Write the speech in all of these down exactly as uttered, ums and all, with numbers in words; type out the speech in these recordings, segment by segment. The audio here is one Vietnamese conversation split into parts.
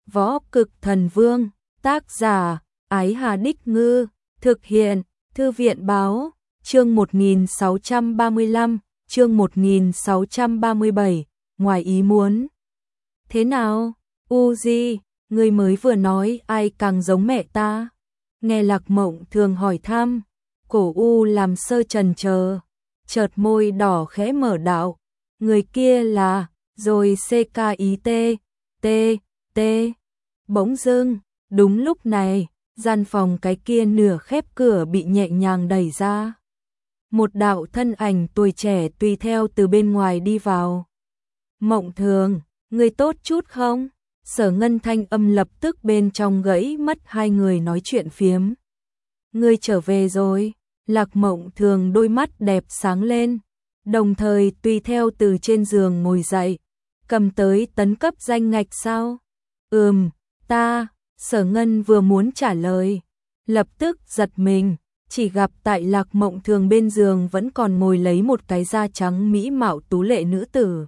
Võ Cực Thần Vương, tác giả, Ái Hà Đích Ngư, thực hiện, Thư viện Báo, chương một nghìn sáu trăm ba mươi lăm, chương một nghìn sáu trăm ba mươi bảy, ngoài ý muốn. Thế nào, Uzi, ngươi mới vừa nói ai càng giống mẹ ta? Nghe Lạc Mộng Thường hỏi thăm, cổ U làm sơ chần chờ, chợt môi đỏ khẽ mở đạo, người kia là, rồi xê ca i tê, t, t. Bỗng dưng, đúng lúc này, gian phòng cái kia nửa khép cửa bị nhẹ nhàng đẩy ra. Một đạo thân ảnh tuổi trẻ tùy theo từ bên ngoài đi vào. Mộng Thường, ngươi tốt chút không? Sở Ngân thanh âm lập tức bên trong gãy mất hai người nói chuyện phiếm. Ngươi trở về rồi. Lạc Mộng Thường đôi mắt đẹp sáng lên, đồng thời tùy theo từ trên giường ngồi dậy, cầm tới tấn cấp danh ngạch sao? Ừm, ta, Sở Ngân vừa muốn trả lời, lập tức giật mình, chỉ gặp tại Lạc Mộng Thường bên giường vẫn còn ngồi lấy một cái da trắng mỹ mạo tú lệ nữ tử.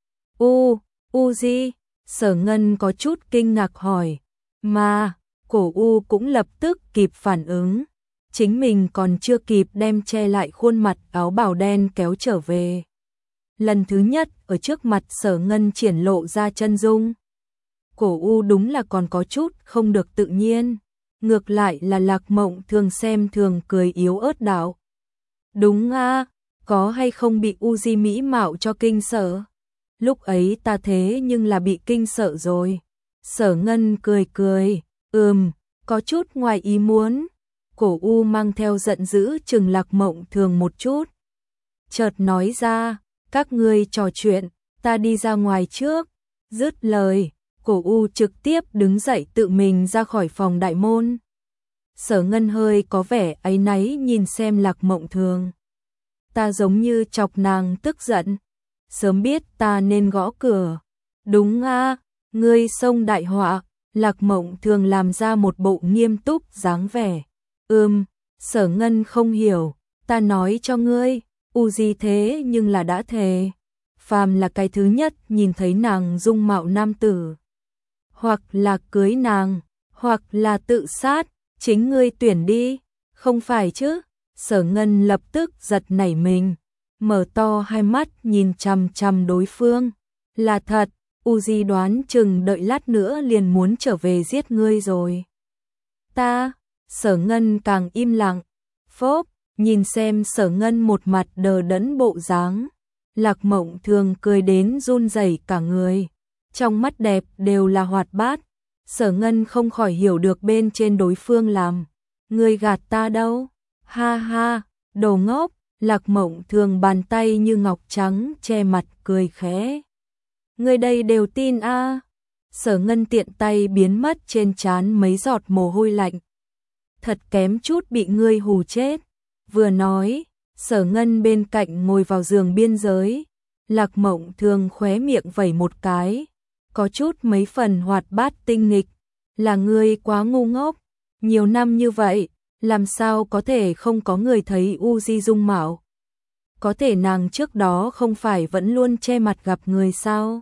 U, Uzi, Sở Ngân có chút kinh ngạc hỏi, mà, cổ U cũng lập tức kịp phản ứng. Chính mình còn chưa kịp đem che lại khuôn mặt áo bào đen kéo trở về. Lần thứ nhất ở trước mặt Sở Ngân triển lộ ra chân dung. Cổ U đúng là còn có chút không được tự nhiên. Ngược lại là Lạc Mộng Thường xem thường cười yếu ớt đạo. Đúng a, có hay không bị Uzi mỹ mạo cho kinh sợ? Lúc ấy ta thế nhưng là bị kinh sợ rồi. Sở Ngân cười cười, ừm, có chút ngoài ý muốn. Cổ U mang theo giận dữ chừng Lạc Mộng Thường một chút. Chợt nói ra, các ngươi trò chuyện, ta đi ra ngoài trước. Dứt lời, cổ U trực tiếp đứng dậy tự mình ra khỏi phòng đại môn. Sở Ngân hơi có vẻ áy náy nhìn xem Lạc Mộng Thường. Ta giống như chọc nàng tức giận. Sớm biết ta nên gõ cửa. Đúng a, ngươi xông đại họa. Lạc Mộng Thường làm ra một bộ nghiêm túc dáng vẻ. Ừm, Sở Ngân không hiểu, ta nói cho ngươi, Uzi thế nhưng là đã thề. Phàm là cái thứ nhất nhìn thấy nàng dung mạo nam tử. Hoặc là cưới nàng, hoặc là tự sát, chính ngươi tuyển đi, không phải chứ? Sở Ngân lập tức giật nảy mình, mở to hai mắt nhìn chằm chằm đối phương. Là thật, Uzi đoán chừng đợi lát nữa liền muốn trở về giết ngươi rồi. Ta... Sở Ngân càng im lặng, phốp, nhìn xem Sở Ngân một mặt đờ đẫn bộ dáng. Lạc Mộng Thường cười đến run rẩy cả người, trong mắt đẹp đều là hoạt bát. Sở Ngân không khỏi hiểu được bên trên đối phương làm. Ngươi gạt ta đâu? Ha ha, đồ ngốc. Lạc Mộng Thường bàn tay như ngọc trắng che mặt cười khẽ. Ngươi đây đều tin a? À? Sở Ngân tiện tay biến mất trên trán mấy giọt mồ hôi lạnh. Thật kém chút bị ngươi hù chết. Vừa nói, Sở Ngân bên cạnh ngồi vào giường biên giới. Lạc Mộng Thường khóe miệng vẩy một cái, có chút mấy phần hoạt bát tinh nghịch. Là ngươi quá ngu ngốc, nhiều năm như vậy, làm sao có thể không có người thấy Uzi dung mạo? Có thể nàng trước đó không phải vẫn luôn che mặt gặp người sao?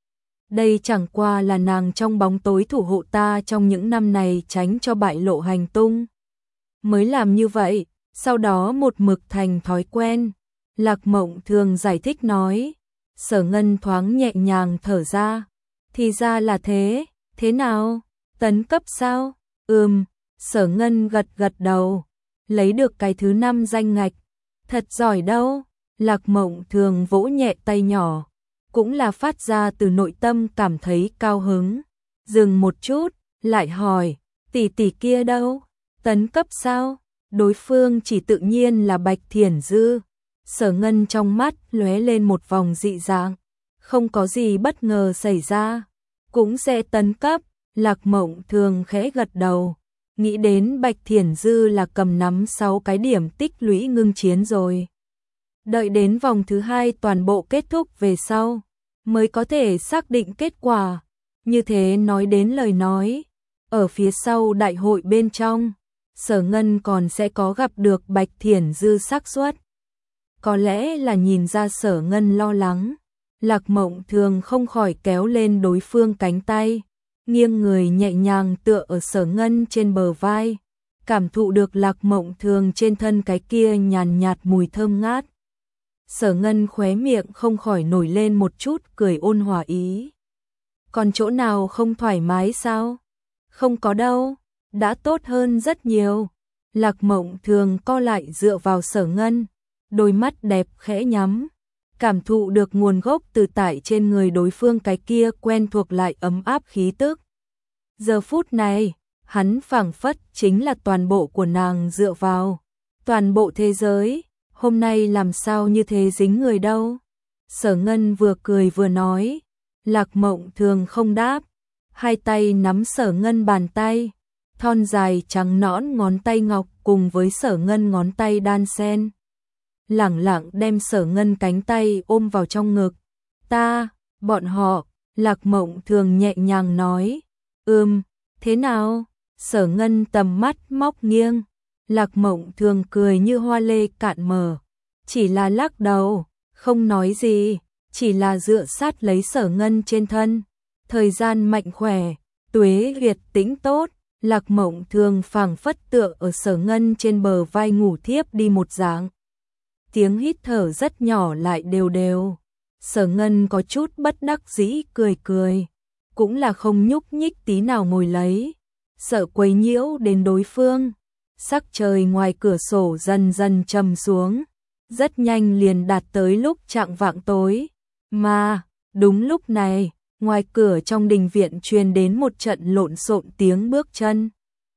Đây chẳng qua là nàng trong bóng tối thủ hộ ta trong những năm này tránh cho bại lộ hành tung. Mới làm như vậy, sau đó một mực thành thói quen. Lạc Mộng Thường giải thích nói. Sở Ngân thoáng nhẹ nhàng thở ra. Thì ra là thế, thế nào? Tấn cấp sao? Ừm, Sở Ngân gật gật đầu. Lấy được cái thứ năm danh ngạch. Thật giỏi đâu. Lạc Mộng Thường vỗ nhẹ tay nhỏ. Cũng là phát ra từ nội tâm cảm thấy cao hứng. Dừng một chút, lại hỏi, tỷ tỷ kia đâu? Tấn cấp sao? Đối phương chỉ tự nhiên là Bạch Thiển Dư. Sở Ngân trong mắt lóe lên một vòng dị dạng. Không có gì bất ngờ xảy ra. Cũng sẽ tấn cấp. Lạc Mộng Thường khẽ gật đầu. Nghĩ đến Bạch Thiển Dư là cầm nắm sáu cái điểm tích lũy ngưng chiến rồi. Đợi đến vòng thứ hai toàn bộ kết thúc về sau, mới có thể xác định kết quả. Như thế nói đến lời nói, ở phía sau đại hội bên trong, Sở Ngân còn sẽ có gặp được Bạch Thiển Dư xác suất. Có lẽ là nhìn ra Sở Ngân lo lắng, Lạc Mộng Thường không khỏi kéo lên đối phương cánh tay. nghiêng người nhẹ nhàng tựa ở Sở Ngân trên bờ vai, cảm thụ được Lạc Mộng Thường trên thân cái kia nhàn nhạt mùi thơm ngát. Sở Ngân khóe miệng không khỏi nổi lên một chút cười ôn hòa ý. Còn chỗ nào không thoải mái sao? Không có đâu, đã tốt hơn rất nhiều. Lạc Mộng Thường co lại dựa vào Sở Ngân, đôi mắt đẹp khẽ nhắm, cảm thụ được nguồn gốc từ tại trên người đối phương cái kia quen thuộc lại ấm áp khí tức. Giờ phút này, hắn phảng phất chính là toàn bộ của nàng dựa vào, toàn bộ thế giới, hôm nay làm sao như thế dính người đâu. Sở Ngân vừa cười vừa nói, Lạc Mộng Thường không đáp, hai tay nắm Sở Ngân bàn tay, thon dài trắng nõn ngón tay ngọc cùng với Sở Ngân ngón tay đan sen. Lẳng lặng đem Sở Ngân cánh tay ôm vào trong ngực. Ta, bọn họ, Lạc Mộng Thường nhẹ nhàng nói, ừm, thế nào? Sở Ngân tầm mắt móc nghiêng, Lạc Mộng Thường cười như hoa lê cạn mờ, chỉ là lắc đầu, không nói gì, chỉ là dựa sát lấy Sở Ngân trên thân. Thời gian mạnh khỏe, tuế huyệt tĩnh tốt, Lạc Mộng Thường phảng phất tựa ở Sở Ngân trên bờ vai ngủ thiếp đi một dạng. Tiếng hít thở rất nhỏ lại đều đều. Sở Ngân có chút bất đắc dĩ cười cười, cũng là không nhúc nhích tí nào ngồi lấy, sợ quấy nhiễu đến đối phương. Sắc trời ngoài cửa sổ dần dần trầm xuống, rất nhanh liền đạt tới lúc chạng vạng tối. Mà, đúng lúc này, ngoài cửa trong đình viện truyền đến một trận lộn xộn tiếng bước chân.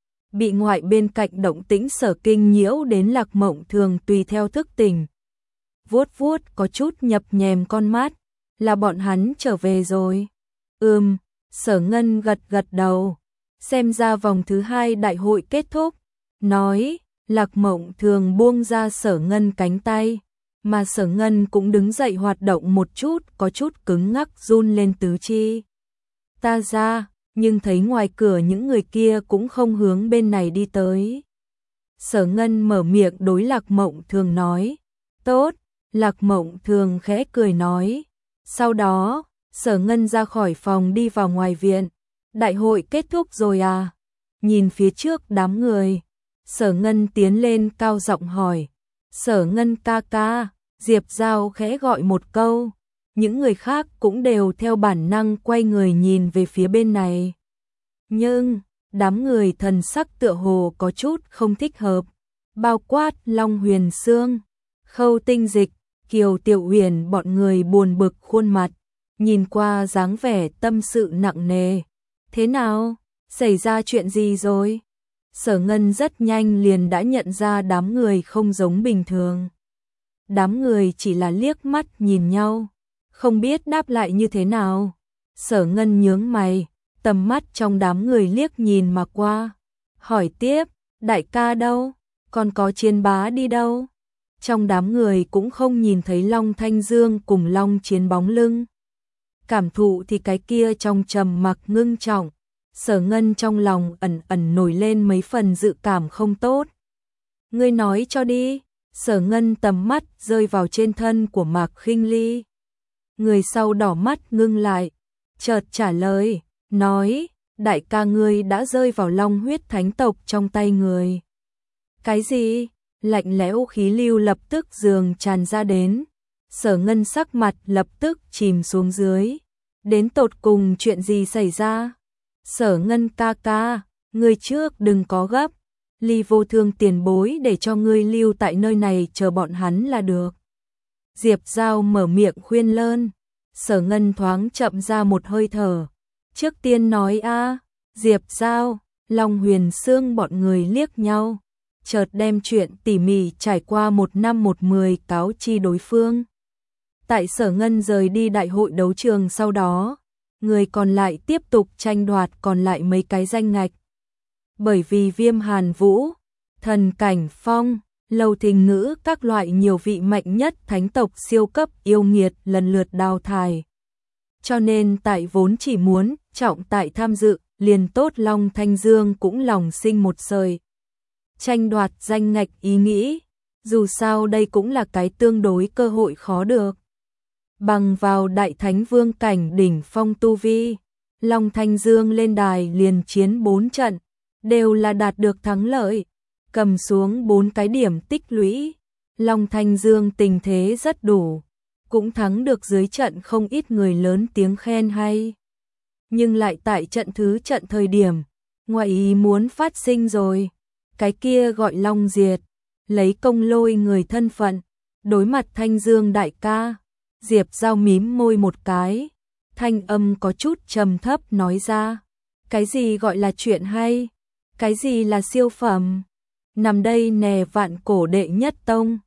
Bị ngoại bên cạnh động tĩnh Sở kinh nhiễu đến Lạc Mộng Thường tùy theo thức tỉnh. Vuốt vuốt có chút nhập nhèm con mắt, là bọn hắn trở về rồi. Ừm, Sở Ngân gật gật đầu, xem ra vòng thứ hai đại hội kết thúc. Nói, Lạc Mộng Thường buông ra Sở Ngân cánh tay, mà Sở Ngân cũng đứng dậy hoạt động một chút, có chút cứng ngắc run lên tứ chi. Ta ra, nhưng thấy ngoài cửa những người kia cũng không hướng bên này đi tới. Sở Ngân mở miệng đối Lạc Mộng Thường nói, tốt. Lạc Mộng Thường khẽ cười nói. Sau đó, Sở Ngân ra khỏi phòng đi vào ngoài viện. Đại hội kết thúc rồi à? Nhìn phía trước đám người, Sở Ngân tiến lên cao giọng hỏi. Sở Ngân ca ca, Diệp Giao khẽ gọi một câu. Những người khác cũng đều theo bản năng quay người nhìn về phía bên này. Nhưng, đám người thần sắc tựa hồ có chút không thích hợp. Bao quát Long Huyền Sương, Khâu Tinh Dịch, Kiều Tiểu Huyền bọn người buồn bực khuôn mặt, nhìn qua dáng vẻ tâm sự nặng nề. Thế nào? Xảy ra chuyện gì rồi? Sở Ngân rất nhanh liền đã nhận ra đám người không giống bình thường. Đám người chỉ là liếc mắt nhìn nhau, không biết đáp lại như thế nào. Sở Ngân nhướng mày, tầm mắt trong đám người liếc nhìn mà qua. Hỏi tiếp, đại ca đâu? Còn có Chiến Bá đi đâu? Trong đám người cũng không nhìn thấy Long Thanh Dương cùng Long Chiến bóng lưng. Cảm thụ thì cái kia trong trầm mặc ngưng trọng. Sở Ngân trong lòng ẩn ẩn nổi lên mấy phần dự cảm không tốt. Ngươi nói cho đi. Sở Ngân tầm mắt rơi vào trên thân của Mạc Khinh Ly. Người sau đỏ mắt ngưng lại, chợt trả lời, nói, đại ca ngươi đã rơi vào Long huyết thánh tộc trong tay người. Cái gì? Lạnh lẽo khí lưu lập tức dường tràn ra đến. Sở Ngân sắc mặt lập tức chìm xuống dưới. Đến tột cùng chuyện gì xảy ra? Sở Ngân ca ca, ngươi trước đừng có gấp. Ly Vô Thương tiền bối để cho ngươi lưu tại nơi này chờ bọn hắn là được. Diệp Giao mở miệng khuyên lơn. Sở Ngân thoáng chậm ra một hơi thở. Trước tiên nói a, Diệp Giao, Long Huyền Sương bọn người liếc nhau, chợt đem chuyện tỉ mỉ trải qua một năm một mười cáo chi đối phương. Tại Sở Ngân rời đi đại hội đấu trường sau đó, người còn lại tiếp tục tranh đoạt còn lại mấy cái danh ngạch. Bởi vì Viêm Hàn Vũ, Thần Cảnh Phong, Lâu Thình Ngữ các loại nhiều vị mạnh nhất thánh tộc siêu cấp yêu nghiệt lần lượt đào thải. Cho nên tại vốn chỉ muốn trọng tại tham dự, liền tốt Long Thanh Dương cũng lòng sinh một sợi tranh đoạt danh ngạch ý nghĩ, dù sao đây cũng là cái tương đối cơ hội khó được. Bằng vào đại thánh vương cảnh đỉnh phong tu vi, Long Thanh Dương lên đài liền chiến bốn trận, đều là đạt được thắng lợi, cầm xuống bốn cái điểm tích lũy. Long Thanh Dương tình thế rất đủ, cũng thắng được dưới trận không ít người lớn tiếng khen hay. Nhưng lại tại trận thứ trận thời điểm, ngoại ý muốn phát sinh rồi. Cái kia gọi Long Diệt, lấy Công Lôi người thân phận, đối mặt Thanh Dương đại ca. Diệp Giao mím môi một cái, thanh âm có chút trầm thấp nói ra. Cái gì gọi là chuyện hay? Cái gì là siêu phẩm? Nằm đây nè vạn cổ đệ nhất tông.